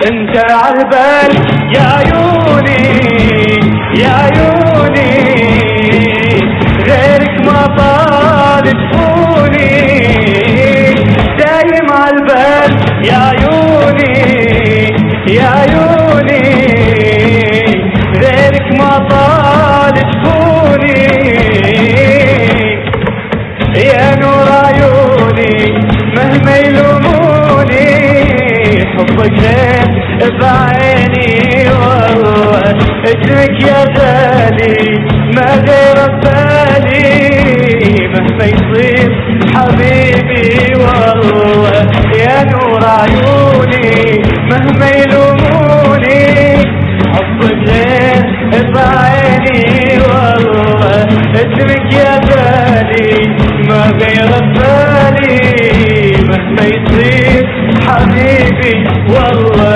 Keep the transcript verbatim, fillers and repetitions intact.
انت عالبال يا عيوني يا عيوني، غيرك ما طال تفوني، دايم عالبال يا عيوني يا عيوني، غيرك ما طال تفوني، يا نور عيوني مهما يلوموني، حبك ليه بعيني والله، اسمك يا غالي ما غير ببالي، مهما يصير حبيبي والله، يا نور عيوني مهما يلوموني، حبك ليه بعيني والله، اسمك يا غالي ما غير ببالي، مهما يصير حبيبي والله.